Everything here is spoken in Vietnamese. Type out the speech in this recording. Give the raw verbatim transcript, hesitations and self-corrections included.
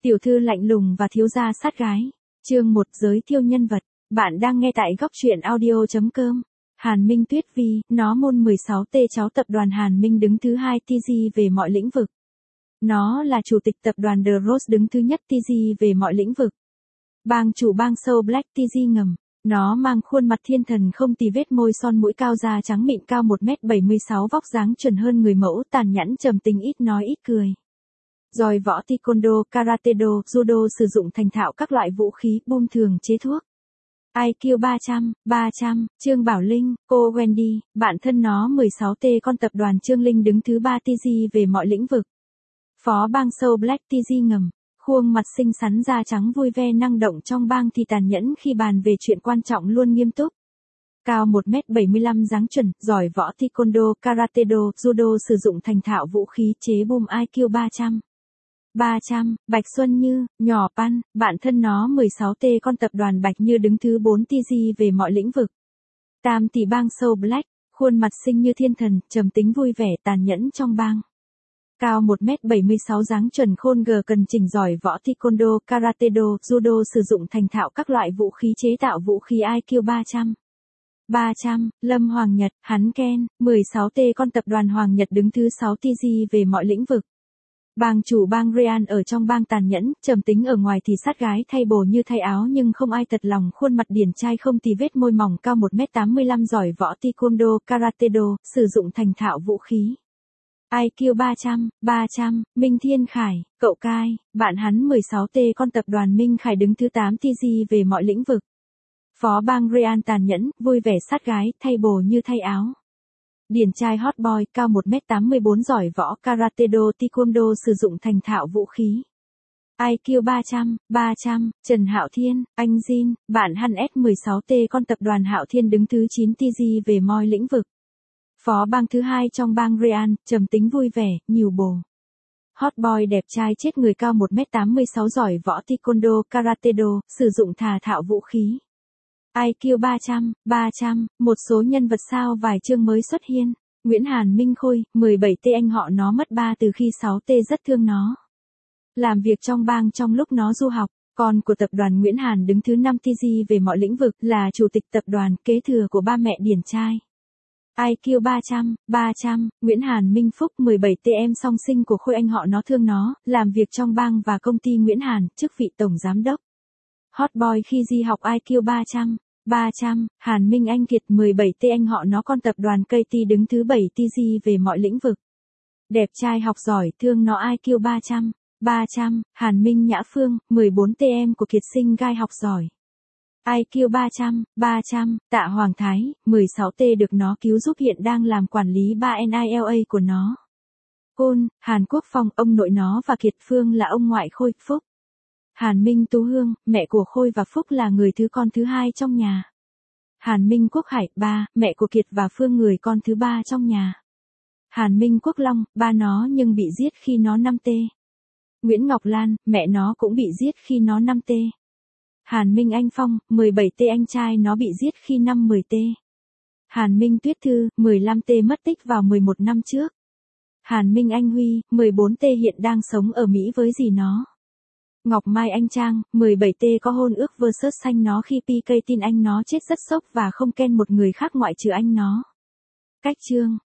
Tiểu thư lạnh lùng và thiếu gia sát gái. Chương một giới thiệu nhân vật. Bạn đang nghe tại góc truyện audio chấm com. Hàn Minh Tuyết Vi, nó môn mười sáu T cháu tập đoàn Hàn Minh đứng thứ hai tê giê về mọi lĩnh vực. Nó là chủ tịch tập đoàn The Rose đứng thứ nhất tê giê về mọi lĩnh vực. Bang chủ bang show Black tê giê ngầm. Nó mang khuôn mặt thiên thần không tì vết, môi son mũi cao, da trắng mịn, cao một mét bảy mươi sáu, vóc dáng chuẩn hơn người mẫu, tàn nhẫn trầm tính, ít nói ít cười. Giỏi võ taekwondo, karate do, judo, sử dụng thành thạo các loại vũ khí, bom thường chế thuốc. i kiu ba trăm, ba trăm, Trương Bảo Linh, cô Wendy, bạn thân nó mười sáu T con tập đoàn Trương Linh đứng thứ ba tê giê về mọi lĩnh vực. Phó bang show Black tê giê ngầm. Khuôn mặt xinh xắn, da trắng, vui vẻ, năng động, trong bang thì tàn nhẫn, khi bàn về chuyện quan trọng luôn nghiêm túc. Cao một mét bảy mươi lăm, dáng chuẩn, giỏi võ taekwondo, karate do, judo, sử dụng thành thạo vũ khí, chế bom. i kiu ba trăm. ba trăm, Bạch Xuân Như, nhỏ Pan, bạn thân nó mười sáu T con tập đoàn Bạch Như đứng thứ bốn tê giê về mọi lĩnh vực. Tam tỷ bang show Black, khuôn mặt xinh như thiên thần, trầm tính, vui vẻ, tàn nhẫn trong bang. Cao một mét bảy mươi sáu, dáng chuẩn, khôn gờ, cần chỉnh, giỏi võ taekwondo, karate do, judo, sử dụng thành thạo các loại vũ khí, chế tạo vũ khí. i kiu ba trăm. ba trăm, Lâm Hoàng Nhật, hắn Ken, mười sáu T con tập đoàn Hoàng Nhật đứng thứ sáu tê giê về mọi lĩnh vực. Bang chủ bang Real, ở trong bang tàn nhẫn, trầm tính, ở ngoài thì sát gái thay bồ như thay áo, nhưng không ai thật lòng, khuôn mặt điển trai không tì vết, môi mỏng, cao một mét tám mươi lăm, giỏi võ taekwondo, karate do, sử dụng thành thạo vũ khí. i kiu ba trăm, ba trăm, Minh Thiên Khải, cậu Cai, bạn hắn mười sáu T con tập đoàn Minh Khải đứng thứ tám tê giê về mọi lĩnh vực. Phó bang Real, tàn nhẫn, vui vẻ, sát gái, thay bồ như thay áo. Điển trai hot boy, cao một mét tám mươi bốn, giỏi võ karate do, taekwondo, sử dụng thành thạo vũ khí. i kiu ba trăm, ba trăm, Trần Hạo Thiên, anh Jin, bạn hắn S mười sáu T con tập đoàn Hạo Thiên đứng thứ chín tê giê về mọi lĩnh vực. Phó bang thứ hai trong bang Real, trầm tính, vui vẻ, nhiều bồ. Hot boy đẹp trai chết người, cao một mét tám mươi sáu, giỏi võ taekwondo, karate do, sử dụng thà thạo vũ khí. i kiu ba trăm, ba trăm, một số nhân vật sao vài chương mới xuất hiện. Nguyễn Hàn Minh Khôi, mười bảy T, anh họ nó mất ba từ khi sáu T, rất thương nó. Làm việc trong bang trong lúc nó du học. Con của tập đoàn Nguyễn Hàn đứng thứ năm tê giê về mọi lĩnh vực, là chủ tịch tập đoàn, kế thừa của ba mẹ điển trai. i kiu ba trăm, ba trăm, Nguyễn Hàn Minh Phúc, mười bảy T, em song sinh của Khôi, anh họ nó thương nó, làm việc trong bang và công ty Nguyễn Hàn, chức vị tổng giám đốc. Hot boy khi di học. i kiu ba trăm, ba trăm, Hàn Minh Anh Kiệt, mười bảy T, anh họ nó con tập đoàn ca tê đứng thứ bảy tê giê về mọi lĩnh vực. Đẹp trai, học giỏi, thương nó. i kiu ba trăm, ba trăm, Hàn Minh Nhã Phương, mười bốn T, em của Kiệt Sinh gai, học giỏi. i kiu ba trăm, ba trăm, Tạ Hoàng Thái, mười sáu T, được nó cứu giúp, hiện đang làm quản lý ba en i lờ a của nó. Côn, Hàn Quốc Phong, ông nội nó và Kiệt Phương là ông ngoại Khôi, Phúc. Hàn Minh Tú Hương, mẹ của Khôi và Phúc, là người thứ con thứ hai trong nhà. Hàn Minh Quốc Hải, ba, mẹ của Kiệt và Phương, người con thứ ba trong nhà. Hàn Minh Quốc Long, ba nó nhưng bị giết khi nó năm T. Nguyễn Ngọc Lan, mẹ nó cũng bị giết khi nó năm T. Hàn Minh Anh Phong, mười bảy T, anh trai nó bị giết khi năm mười T. Hàn Minh Tuyết Thư, mười lăm T, mất tích vào mười một năm trước. Hàn Minh Anh Huy, mười bốn T, hiện đang sống ở Mỹ với dì nó. Ngọc Mai Anh Trang, mười bảy T, có hôn ước versus xanh nó khi pê ca tin anh nó chết rất sốc và không ken một người khác ngoại trừ anh nó. Cách chương.